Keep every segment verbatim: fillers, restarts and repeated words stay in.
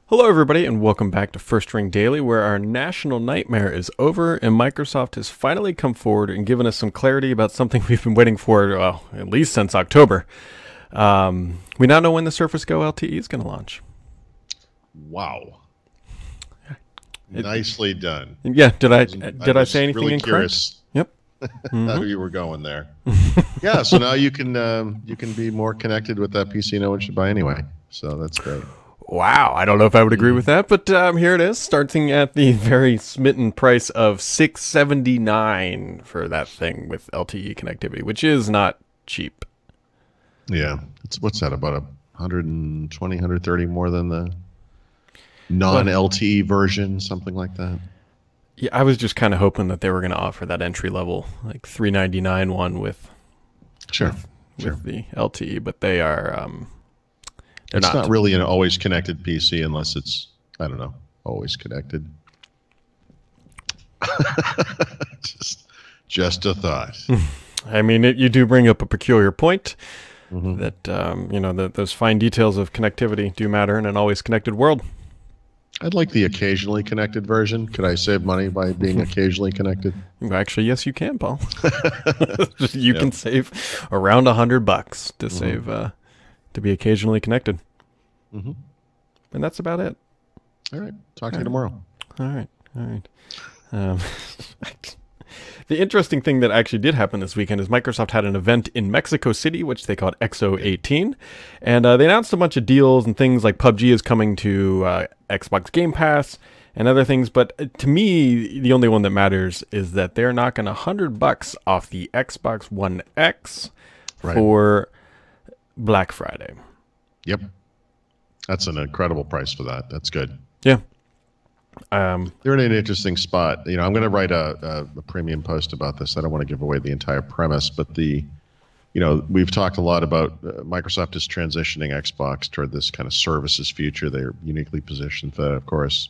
Hello, everybody, and welcome back to First Ring Daily, where our national nightmare is over and Microsoft has finally come forward and given us some clarity about something we've been waiting for, well, at least since October. Um, we now know when the Surface Go L T E is going to launch. Wow. It, Nicely done. Yeah, did I did I, I say anything really incorrect? Curious yep. Mm-hmm. How you were going there. Yeah, so now you can um, you can be more connected with that P C no one should buy anyway. So that's great. Wow, I don't know if I would agree with that, but um, here it is, starting at the very smitten price of six hundred seventy-nine dollars for that thing with L T E connectivity, which is not cheap. Yeah, it's what's that, about a one hundred twenty, one hundred thirty more than the non-L T E version, something like that? Yeah, I was just kind of hoping that they were going to offer that entry level, like three hundred ninety-nine dollars one with, sure, with, sure. with the L T E, but they are... Um, They're it's not. not really an always connected P C unless it's, I don't know, always connected. just, just a thought. I mean, it, you do bring up a peculiar point mm-hmm. that, um, you know, the, those fine details of connectivity do matter in an always connected world. I'd like the occasionally connected version. Could I save money by being occasionally connected? Actually, yes, you can, Paul. you yep. can save around a hundred bucks to mm-hmm. save... Uh, to be occasionally connected. Mm-hmm. And that's about it. All right. Talk to all you tomorrow. All right. All right. Um, the interesting thing that actually did happen this weekend is Microsoft had an event in Mexico City, which they called X O eighteen. And uh, they announced a bunch of deals and things like P U B G is coming to uh, Xbox Game Pass and other things. But to me, the only one that matters is that they're knocking a hundred bucks off the Xbox One X right. for Black Friday. Yep. That's an incredible price for that. That's good. Yeah. Um, They're in an interesting spot. You know, I'm going to write a, a, a premium post about this. I don't want to give away the entire premise, but the, you know, we've talked a lot about uh, Microsoft is transitioning Xbox toward this kind of services future. They're uniquely positioned for that, of course.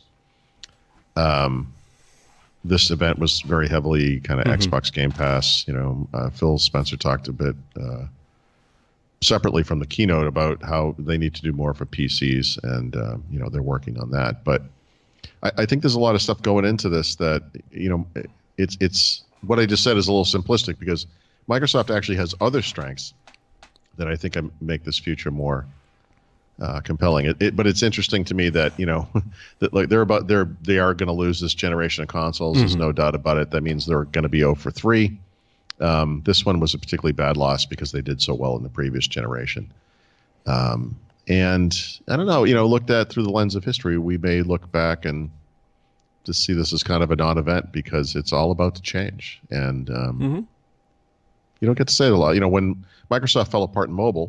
Um, this event was very heavily kind of mm-hmm. Xbox Game Pass. You know, uh, Phil Spencer talked a bit, uh, separately from the keynote about how they need to do more for P Cs, and uh, you know they're working on that. But I, I think there's a lot of stuff going into this that you know it's it's what I just said is a little simplistic because Microsoft actually has other strengths that I think make this future more uh, compelling. It, it, but it's interesting to me that you know that like they're about they're they are going to lose this generation of consoles. Mm-hmm. There's no doubt about it. That means they're going to be zero for three. Um, this one was a particularly bad loss because they did so well in the previous generation. Um, and I don't know, you know, looked at through the lens of history, we may look back and just see this as kind of a non-event because it's all about to change. And um, mm-hmm. you don't get to say it a lot. You know, when Microsoft fell apart in mobile,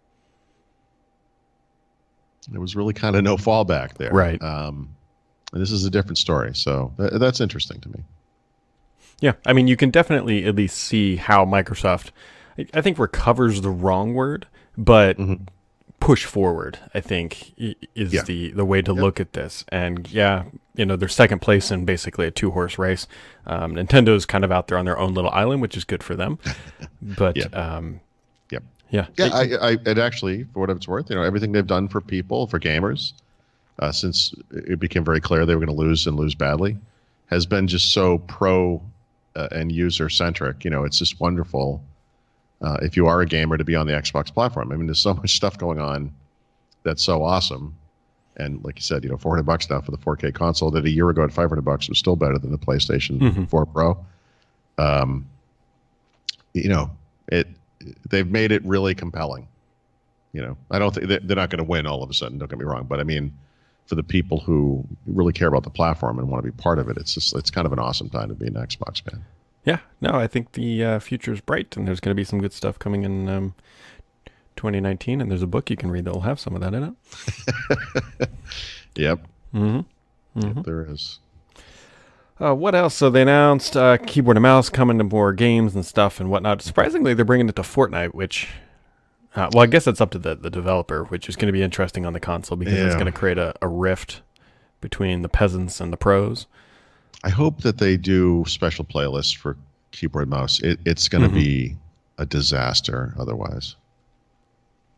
there was really kind of no fallback there. Right. Um, and this is a different story. So th- that's interesting to me. Yeah, I mean, you can definitely at least see how Microsoft, I think recovers the wrong word, but mm-hmm. push forward, I think, is yeah. the, the way to yep. look at this. And yeah, you know, they're second place in basically a two-horse race. Um, Nintendo's kind of out there on their own little island, which is good for them. But, yeah. um, yep. yeah. Yeah, I, I, it actually, for what it's worth, you know, everything they've done for people, for gamers, uh, since it became very clear they were going to lose and lose badly, has been just so pro Uh, and user-centric. You know, it's just wonderful uh, if you are a gamer to be on the Xbox platform. I mean, there's so much stuff going on that's so awesome. And like you said, you know, four hundred bucks now for the four K console that a year ago at five hundred bucks was still better than the PlayStation mm-hmm. four Pro. Um, you know, it they've made it really compelling. You know, I don't think they're not going to win all of a sudden. Don't get me wrong, but I mean, for the people who really care about the platform and want to be part of it, it's just it's kind of an awesome time to be an Xbox fan. Yeah, no, I think the uh, future is bright, and there's going to be some good stuff coming in um, twenty nineteen, and there's a book you can read that will have some of that in it. Yep. Mm-hmm. Mm-hmm. Yep, there is. Uh, what else? So they announced uh, keyboard and mouse coming to more games and stuff and whatnot. Surprisingly, they're bringing it to Fortnite, which... Uh, well, I guess it's up to the, the developer, which is going to be interesting on the console because yeah. it's going to create a, a rift between the peasants and the pros. I hope that they do special playlists for keyboard mouse. It, it's going to mm-hmm. be a disaster otherwise.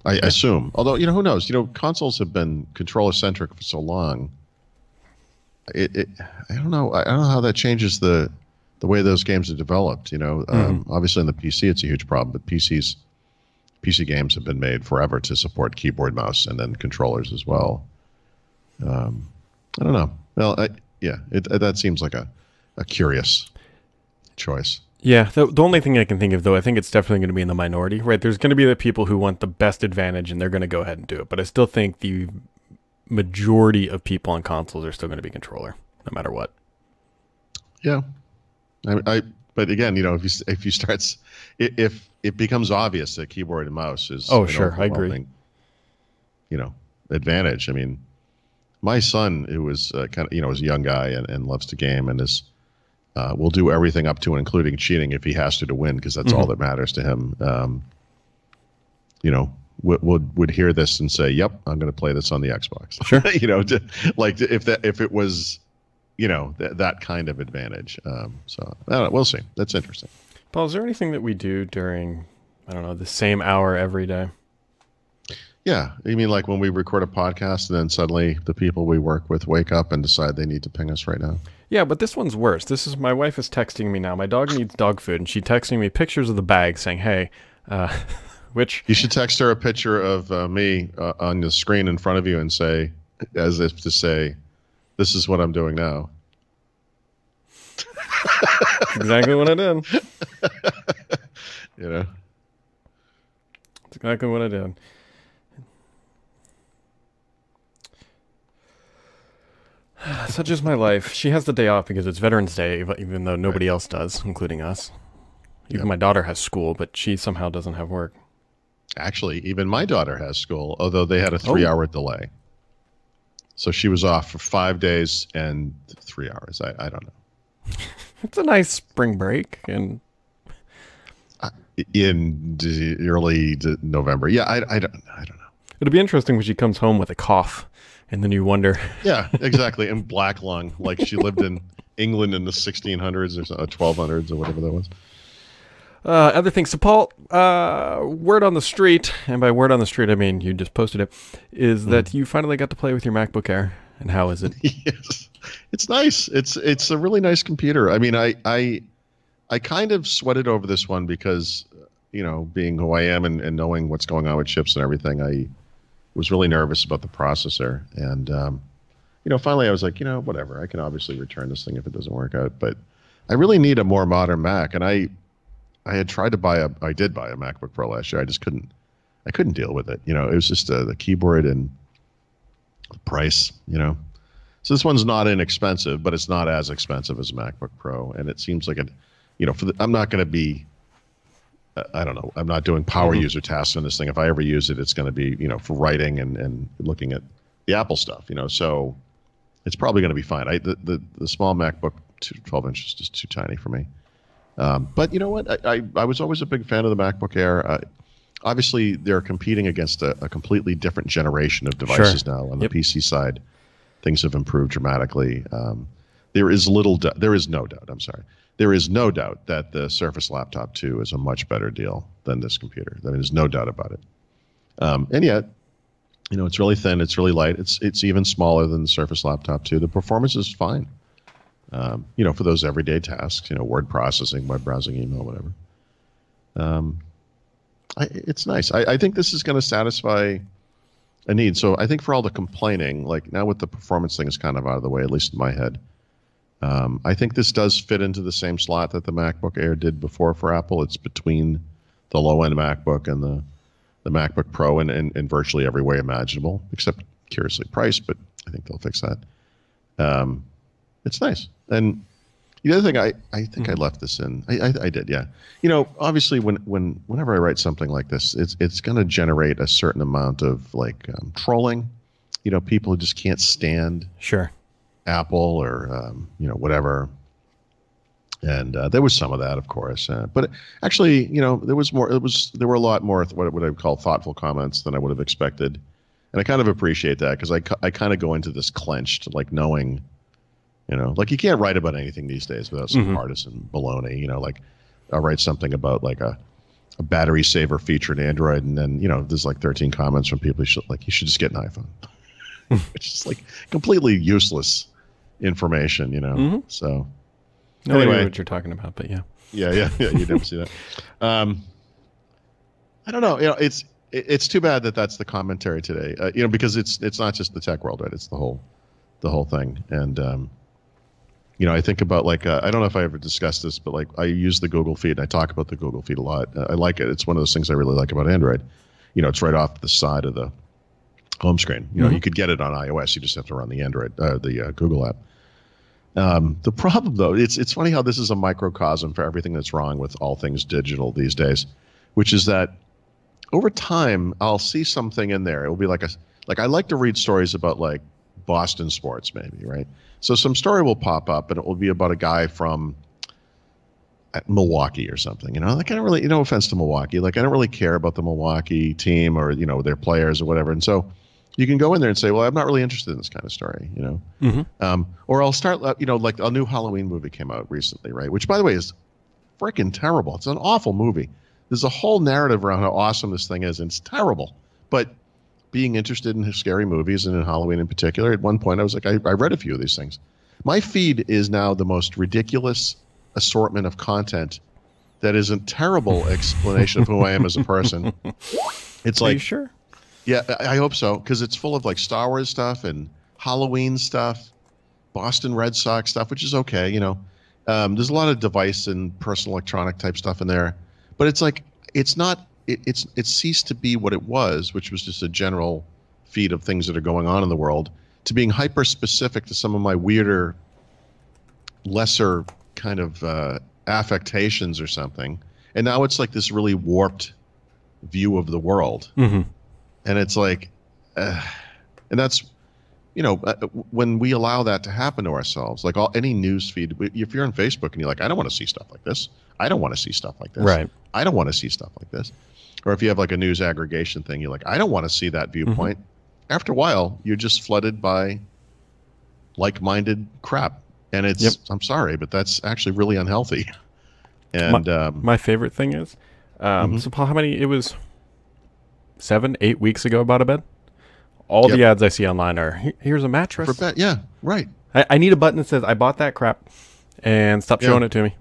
I yeah. assume. Although, you know, who knows? You know, consoles have been controller centric for so long. It, it, I don't know. I don't know how that changes the the way those games are developed. You know, mm-hmm. um, obviously in the P C it's a huge problem, but P Cs P C games have been made forever to support keyboard, mouse, and then controllers as well. Um, I don't know. Well, I, yeah, it, it, that seems like a, a curious choice. Yeah, the, the only thing I can think of, though, I think it's definitely going to be in the minority, right? There's going to be the people who want the best advantage, and they're going to go ahead and do it. But I still think the majority of people on consoles are still going to be controller, no matter what. Yeah, I, I but again, you know, if you if you start if it becomes obvious that keyboard and mouse is oh sure, I agree. You know, advantage. I mean, my son, who was uh, kind of you know is a young guy and, and loves to game and is uh, will do everything up to and including cheating if he has to to win because that's mm-hmm. all that matters to him. Um, you know, would would would hear this and say, "Yep, I'm going to play this on the Xbox." Sure, you know, to, like if that if it was. You know, th- that kind of advantage. Um, so I don't know, we'll see. That's interesting. Paul, is there anything that we do during, I don't know, the same hour every day? Yeah. You mean like when we record a podcast and then suddenly the people we work with wake up and decide they need to ping us right now? Yeah, but this one's worse. This is my wife is texting me now. My dog needs dog food, and she's texting me pictures of the bag saying, hey, uh, which... You should text her a picture of uh, me uh, on the screen in front of you and say, as if to say, this is what I'm doing now. That's exactly what I did. You know? That's exactly what I did. Such is my life. She has the day off because it's Veterans Day, even though nobody right. else does, including us. Even yep. my daughter has school, but she somehow doesn't have work. Actually, even my daughter has school, although they had a three-hour oh. delay. So she was off for five days and three hours. I, I don't know. It's a nice spring break and uh, in d- early d- November. Yeah, I, I don't I don't know. It'll be interesting when she comes home with a cough, and then you wonder. Yeah, exactly. And black lung, like she lived in England in the sixteen hundreds or so, twelve hundreds or whatever that was. Uh, other things. So, Paul, uh, word on the street, and by word on the street, I mean you just posted it, is mm. that you finally got to play with your MacBook Air. And how is it? Yes, it's nice. It's it's a really nice computer. I mean, I I I kind of sweated over this one because, you know, being who I am and, and knowing what's going on with chips and everything, I was really nervous about the processor. And, um, you know, finally I was like, you know, whatever. I can obviously return this thing if it doesn't work out. But I really need a more modern Mac. And I I had tried to buy a, I did buy a MacBook Pro last year. I just couldn't, I couldn't deal with it. You know, it was just uh, the keyboard and the price, you know. So this one's not inexpensive, but it's not as expensive as a MacBook Pro. And it seems like it, you know, for the, I'm not going to be, uh, I don't know, I'm not doing power mm-hmm. user tasks on this thing. If I ever use it, it's going to be, you know, for writing and, and looking at the Apple stuff, you know. So it's probably going to be fine. I the, the, the small MacBook, twelve inches, is just too tiny for me. Um, but you know what? I, I, I was always a big fan of the MacBook Air. Uh, obviously, they're competing against a, a completely different generation of devices sure. now. On the yep. P C side, things have improved dramatically. Um, there is little, du- there is no doubt. I'm sorry, there is no doubt that the Surface Laptop two is a much better deal than this computer. I mean, there's no doubt about it. Um, and yet, you know, it's really thin. It's really light. It's it's even smaller than the Surface Laptop two. The performance is fine. Um, you know, for those everyday tasks, you know, word processing, web browsing, email, whatever. Um, I, it's nice. I, I think this is going to satisfy a need. So I think for all the complaining, like now with the performance thing is kind of out of the way, at least in my head, um, I think this does fit into the same slot that the MacBook Air did before for Apple. It's between the low-end MacBook and the, the MacBook Pro in, in, in virtually every way imaginable, except curiously priced, but I think they'll fix that. Um, it's nice. And the other thing, I, I think mm-hmm. I left this in. I, I I did, yeah. You know, obviously, when when whenever I write something like this, it's it's going to generate a certain amount of like um, trolling. You know, people who just can't stand sure Apple or um, you know whatever. And uh, there was some of that, of course. Uh, but actually, you know, there was more. It was there were a lot more what what I would call thoughtful comments than I would have expected, and I kind of appreciate that because I I kind of go into this clenched, like knowing. You know, like you can't write about anything these days without some mm-hmm. partisan baloney. You know, like I'll write something about like a, a battery saver feature in Android, and then you know there's like thirteen comments from people who should, like you should just get an iPhone, which is like completely useless information, you know. Mm-hmm. So no anyway, idea what you're talking about, but yeah, yeah, yeah, yeah. You didn't see that. Um, I don't know. You know, it's it, it's too bad that that's the commentary today. Uh, you know, because it's it's not just the tech world, right? It's the whole the whole thing, and. Um, You know, I think about like, uh, I don't know if I ever discussed this, but like I use the Google feed and I talk about the Google feed a lot. Uh, I like it. It's one of those things I really like about Android. You know, it's right off the side of the home screen. You know, Mm-hmm. you could get it on iOS. You just have to run the Android, uh, the uh, Google app. Um, the problem though, it's, it's funny how this is a microcosm for everything that's wrong with all things digital these days, which is that over time, I'll see something in there. It will be like a, like I like to read stories about like Boston sports maybe, right? So some story will pop up, and it will be about a guy from Milwaukee or something. You know, like I don't really, no offense to Milwaukee, like I don't really care about the Milwaukee team or you know their players or whatever. And so you can go in there and say, well, I'm not really interested in this kind of story, you know. Mm-hmm. Um, or I'll start, you know, like a new Halloween movie came out recently, right? Which, by the way, is freaking terrible. It's an awful movie. There's a whole narrative around how awesome this thing is, and it's terrible. But being interested in scary movies and in Halloween in particular, at one point I was like, I, I read a few of these things. My feed is now the most ridiculous assortment of content that is a terrible explanation of who I am as a person. It's Are like, you sure? Yeah, I I hope so, because it's full of like Star Wars stuff and Halloween stuff, Boston Red Sox stuff, which is okay, you know. Um, there's a lot of device and personal electronic type stuff in there, but it's like it's not. It, it's it's ceased to be what it was, which was just a general feed of things that are going on in the world, to being hyper specific to some of my weirder, lesser kind of uh, affectations or something. And now it's like this really warped view of the world, Mm-hmm. and it's like, uh, and that's, you know, uh, when we allow that to happen to ourselves, like all any news feed. If you're on Facebook and you're like, I don't want to see stuff like this. I don't want to see stuff like this. Right. I don't want to see stuff like this. Or if you have like a news aggregation thing, you're like, I don't want to see that viewpoint. Mm-hmm. After a while, you're just flooded by like-minded crap. And it's, Yep. I'm sorry, but that's actually really unhealthy. And my, um, my favorite thing is, um, Mhm. so Paul, how many, it was seven, eight weeks ago about a bed? All Yep. the ads I see online are, "Here- here's a mattress. for bet, yeah, right. I, I need a button that says, I bought that crap, and stop Yeah. showing it to me.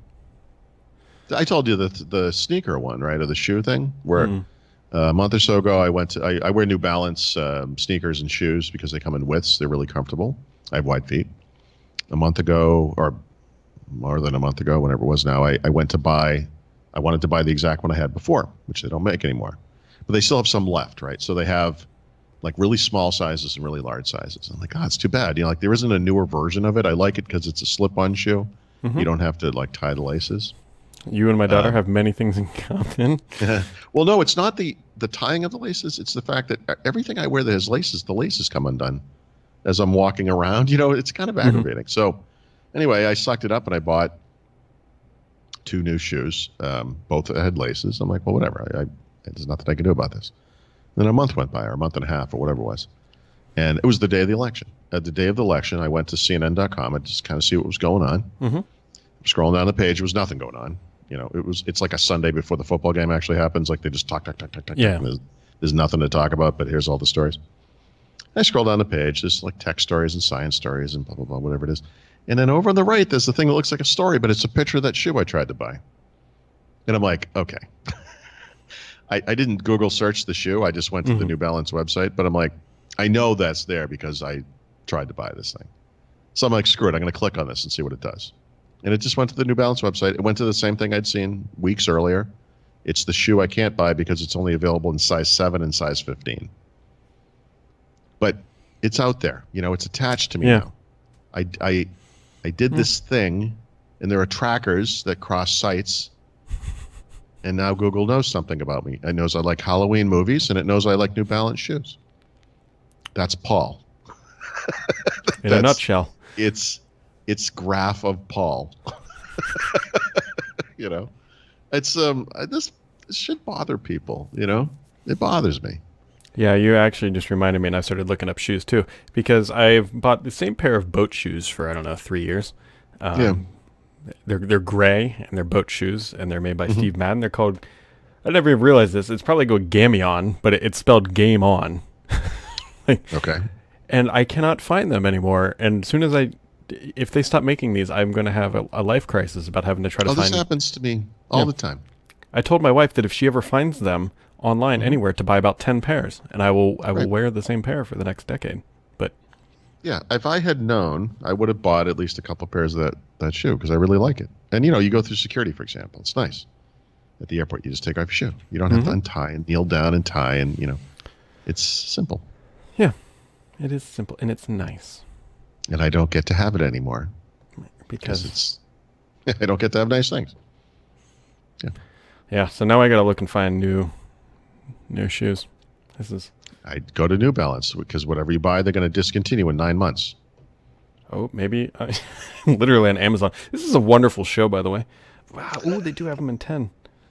I told you the the sneaker one, right, or the shoe thing, where Mm. uh, a month or so ago I went to, I, I wear New Balance um, sneakers and shoes because they come in widths. They're really comfortable. I have wide feet. A month ago, or more than a month ago, whenever it was now, I, I went to buy, I wanted to buy the exact one I had before, which they don't make anymore. But they still have some left, right? So they have like really small sizes and really large sizes. I'm like, oh, it's too bad. You know, like there isn't a newer version of it. I like it because it's a slip-on shoe. Mhm. You don't have to like tie the laces. You and my daughter Uh, have many things in common. Well, no, it's not the the tying of the laces. It's the fact that everything I wear that has laces, the laces come undone as I'm walking around. You know, it's kind of aggravating. So anyway, I sucked it up and I bought two new shoes. Um, both had laces. I'm like, well, whatever. I, I, there's nothing I can do about this. Then a month went by, or a month and a half, or whatever it was. And it was the day of the election. At the day of the election, I went to C N N dot com and just kind of see what was going on. Mm-hmm. Scrolling down the page, there was nothing going on. You know, it was it's like a Sunday before the football game actually happens. Like they just talk, talk, talk, talk, talk. Yeah. talk, and there's, there's nothing to talk about, but here's all the stories. I scroll down the page. There's like tech stories and science stories and blah, blah, blah, whatever it is. And then over on the right, there's the thing that looks like a story, but it's a picture of that shoe I tried to buy. And I'm like, okay. I, I didn't Google search the shoe. I just went to Mhm. the New Balance website. But I'm like, I know that's there because I tried to buy this thing. So I'm like, screw it. I'm going to click on this and see what it does. And it just went to the New Balance website. It went to the same thing I'd seen weeks earlier. It's the shoe I can't buy because it's only available in size seven and size fifteen. But it's out there. You know, it's attached to me Yeah. now. I, I, I did Mm. this thing, and there are trackers that cross sites. And now Google knows something about me. It knows I like Halloween movies, and it knows I like New Balance shoes. That's Paul. In a That's- nutshell. It's it's graph of Paul. You know, it's um this, this should bother people. You know, it bothers me. Yeah, you actually just reminded me, and I started looking up shoes too, because I've bought the same pair of boat shoes for, I don't know, three years. Um, Yeah. They're they're gray, and they're boat shoes, and they're made by Mhm. Steve Madden. They're called I never even realized this. It's probably go Gamion, but it, it's spelled game on. like, Okay. And I cannot find them anymore. And as soon as I, if they stop making these, I'm going to have a, a life crisis about having to try to Oh, find. this happens to me all Yeah. the time. I told my wife that if she ever finds them online Mm-hmm. anywhere, to buy about ten pairs, and I will I will Right. wear the same pair for the next decade. But Yeah, if I had known, I would have bought at least a couple pairs of that, that shoe because I really like it. And, you know, you go through security, for example. It's nice. At the airport, you just take off your shoe. You don't have Mhm. to untie and kneel down and tie and, you know, it's simple. yeah, it is simple and it's nice And I don't get to have it anymore because because it's, I don't get to have nice things. yeah. So now I got to look and find new new shoes. This is I go to New Balance because whatever you buy, they're going to discontinue in nine months. oh maybe I, literally on Amazon. This is a wonderful show, by the way. Wow. Oh, they do have them in ten.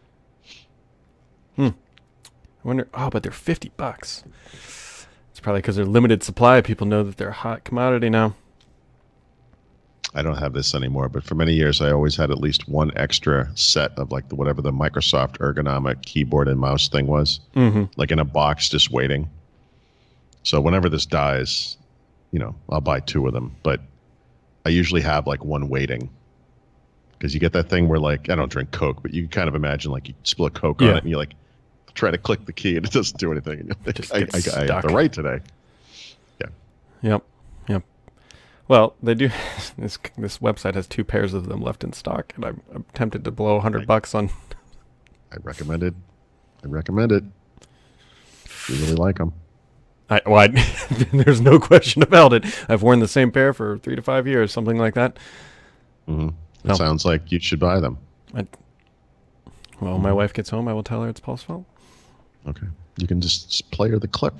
Hmm. I wonder. Oh, but they're fifty bucks. It's probably because they're limited supply. People know that they're a hot commodity now. I don't have this anymore, but for many years, I always had at least one extra set of like the, whatever the Microsoft ergonomic keyboard and mouse thing was, Mm-hmm. like in a box just waiting. So whenever this dies, you know, I'll buy two of them, but I usually have like one waiting because you get that thing where like, I don't drink Coke, but you can kind of imagine like you spill a Coke on Yeah. it and you like try to click the key and it doesn't do anything. And you're like, Just I, gets I, I have stuck. to write today. Yep. Yep. Well, they do. This this website has two pairs of them left in stock, and I'm, I'm tempted to blow a hundred bucks on. I recommend it. I recommend it. You really like them. I, well, I, there's no question about it. I've worn the same pair for three to five years, something like that. Mm-hmm. It No. sounds like you should buy them. I, well, my wife gets home, I will tell her it's Paul's fault. Okay. You can just s- play her the clip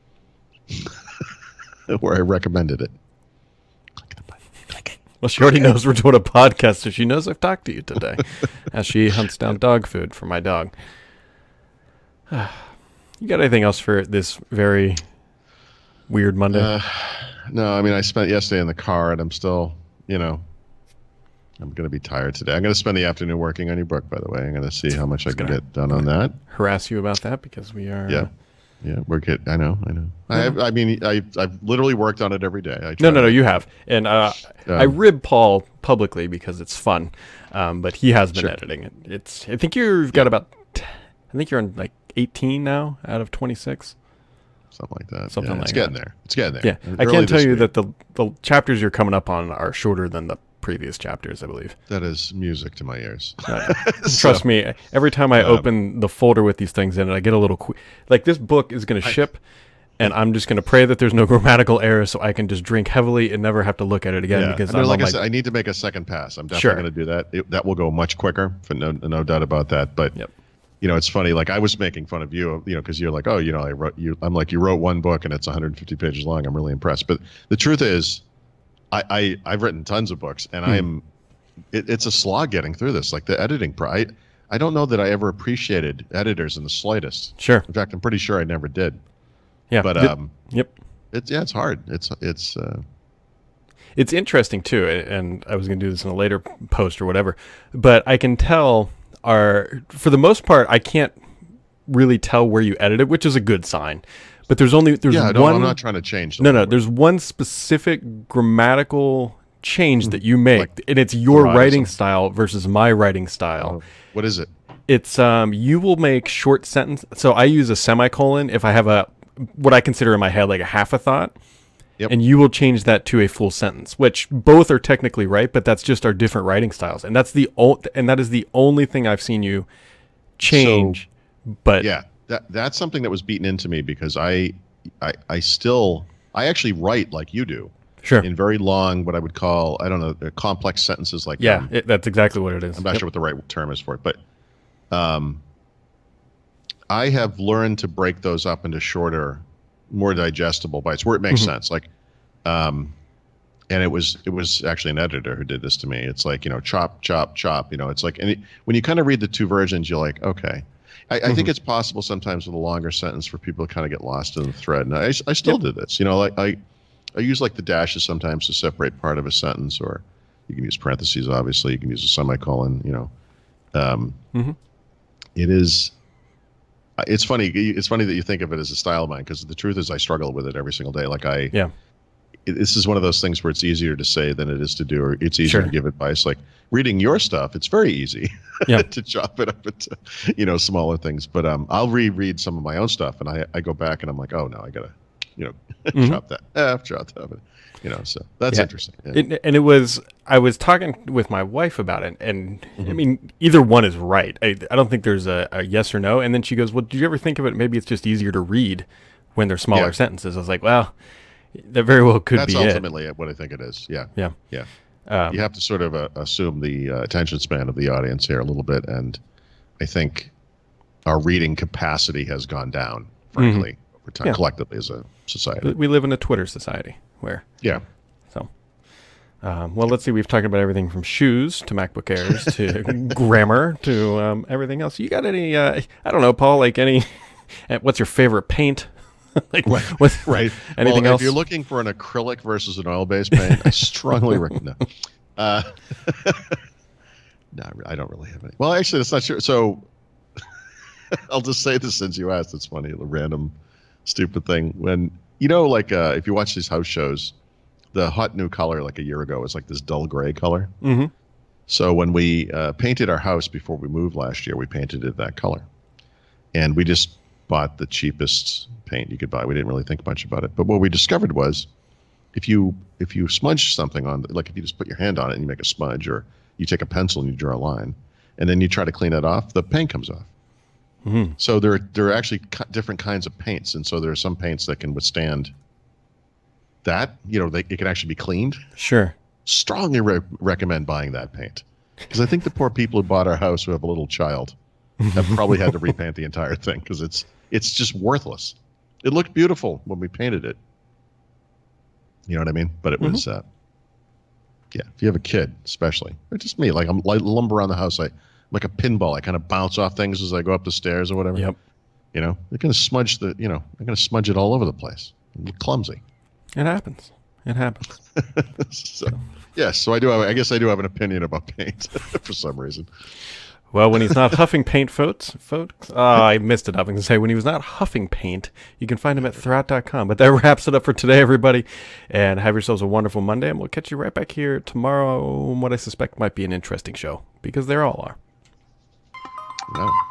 where I recommended it. Click the button. Click it. Well, she already knows we're doing a podcast, so she knows I've talked to you today, as she hunts down dog food for my dog. You got anything else for this very weird Monday? Uh, no, I mean, I spent yesterday in the car, and I'm still, you know, I'm going to be tired today. I'm going to spend the afternoon working on your book, by the way. I'm going to see how much I can gonna- get done on that. Harass you about that because we are. Yeah. Yeah, we're good. I know, I know. I, have, I mean, I, I've literally worked on it every day. I No, try. no, no, you have. And uh, I Um, rib Paul publicly because it's fun, um, but he has been Sure. editing it. It's. I think you've got about. T- I think you're on like eighteen now out of twenty-six. Something like that. Something yeah, like it's that. getting there. It's getting there. Yeah, I Early can tell this you week. that the the chapters you're coming up on are shorter than the previous chapters, I believe. That is music to my ears. Uh, So, Trust me, every time I um, open the folder with these things in it, I get a little qu- like this book is going to I- ship, and I'm just going to pray that there's no grammatical errors so I can just drink heavily and never have to look at it again Yeah, because and I'm like on I my, said, I need to make a second pass. I'm Sure. definitely going to do that. It, that will go much quicker, for no, no doubt about that. But Yep. you know, it's funny. Like I was making fun of you, you know, because you're like, oh, you know, I wrote you. I'm like, you wrote one book and it's one hundred fifty pages long. I'm really impressed. But the truth is, I, I I've written tons of books, and Hmm. I'm. It, it's a slog getting through this. Like the editing, pro- I I don't know that I ever appreciated editors in the slightest. sure, In fact, I'm pretty sure I never did. yeah, But Th- um, yep. it's yeah, it's hard. It's it's. Uh, It's interesting too, a- and I was going to do this in a later post or whatever, but I can tell our for the most part I can't really tell where you edited, which is a good sign. But there's only there's yeah, no, one. I'm not trying to change. The no, no, language. there's one specific grammatical change that you make, Like and it's your eroticism. writing style versus my writing style. Oh, what is it? It's um you will make short sentence. So I use a semicolon if I have a what I consider in my head like a half a thought. Yep. And you will change that to a full sentence, which both are technically right, but that's just our different writing styles. And that's the o- and that is the only thing I've seen you change. but Yeah, that that's something that was beaten into me because I, I, I still, I actually write like you do sure. in very long, what I would call, I don't know, uh, complex sentences like Yeah, um, it, that's exactly what it is. I'm not Yep. sure what the right term is for it, but um, I have learned to break those up into shorter, more digestible bites where it makes Mhm. sense. Like, um, and it was it was actually an editor who did this to me. It's like, you know, chop, chop, chop. You know, it's like, and it, when you kind of read the two versions, you're like, okay. I, I think Mhm. it's possible sometimes with a longer sentence for people to kind of get lost in the thread. And I, I still Yep. did this. You know, like I, I use like the dashes sometimes to separate part of a sentence, or you can use parentheses. Obviously, you can use a semicolon. You know, um, Mhm. it is Uh, It's funny. It's funny that you think of it as a style of mine because the truth is I struggle with it every single day. Like I, Yeah. it- this is one of those things where it's easier to say than it is to do, or it's easier Sure. to give advice. Like reading your stuff, it's very easy Yeah. to chop it up into, you know, smaller things. But um, I'll reread some of my own stuff, and I, I go back and I'm like, oh no, I gotta, you know, Mhm. chop that, eh, chop that, you know. So that's Yeah. interesting. Yeah. It, and it was, I was talking with my wife about it, and I Mhm. mean, either one is right. I, I don't think there's a, a yes or no. And then she goes, well, did you ever think of it? Maybe it's just easier to read when they're smaller Yeah. sentences. I was like, well, that very well could That's be it. ultimately what I think it is. Yeah. Yeah. Yeah. Um, You have to sort of uh, assume the uh, attention span of the audience here a little bit, and I think our reading capacity has gone down, frankly, over time, Yeah. collectively as a society. we live in a Twitter society where, Yeah. so. Um, well, let's see. We've talked about everything from shoes to MacBook Airs to grammar to um, everything else. You got any? Uh, I don't know, Paul. Like any? What's your favorite paint? like Right. what's Right. anything well, else? if you're looking for an acrylic versus an oil-based paint, I strongly recommend. No. Uh, no, I don't really have any. Well, actually, that's not true. So I'll just say this since you asked. It's funny, a random, stupid thing. When you know, like uh, if you watch these house shows, the hot new color like a year ago was like this dull gray color. Mm-hmm. So when we uh, painted our house before we moved last year, we painted it that color, and we just bought the cheapest paint you could buy. We didn't really think much about it. But what we discovered was if you if you smudge something on, like if you just put your hand on it and you make a smudge, or you take a pencil and you draw a line, and then you try to clean it off, the paint comes off. Mm-hmm. So there there are actually ki- different kinds of paints, and so there are some paints that can withstand that. You know, they, it can actually be cleaned. Sure. Strongly re- recommend buying that paint, because I think the poor people who bought our house who have a little child have probably had to repaint the entire thing because it's it's just worthless. It looked beautiful when we painted it. You know what I mean? But it was, uh, yeah. If you have a kid, especially, or just me, like I'm like lumber around the house. I like a pinball. I kind of bounce off things as I go up the stairs or whatever. Yep. You know, they're gonna smudge the. You know, they're gonna smudge it all over the place. Look clumsy. It happens. It happens. So, yes. So I do. Have, I guess I do have an opinion about paint for some reason. Well, when he's not huffing paint, folks, folks. Oh, I missed it up. I was going to say, when he was not huffing paint, you can find him at throughout dot com. But that wraps it up for today, everybody. And have yourselves a wonderful Monday. And we'll catch you right back here tomorrow on what I suspect might be an interesting show, because they all are. No.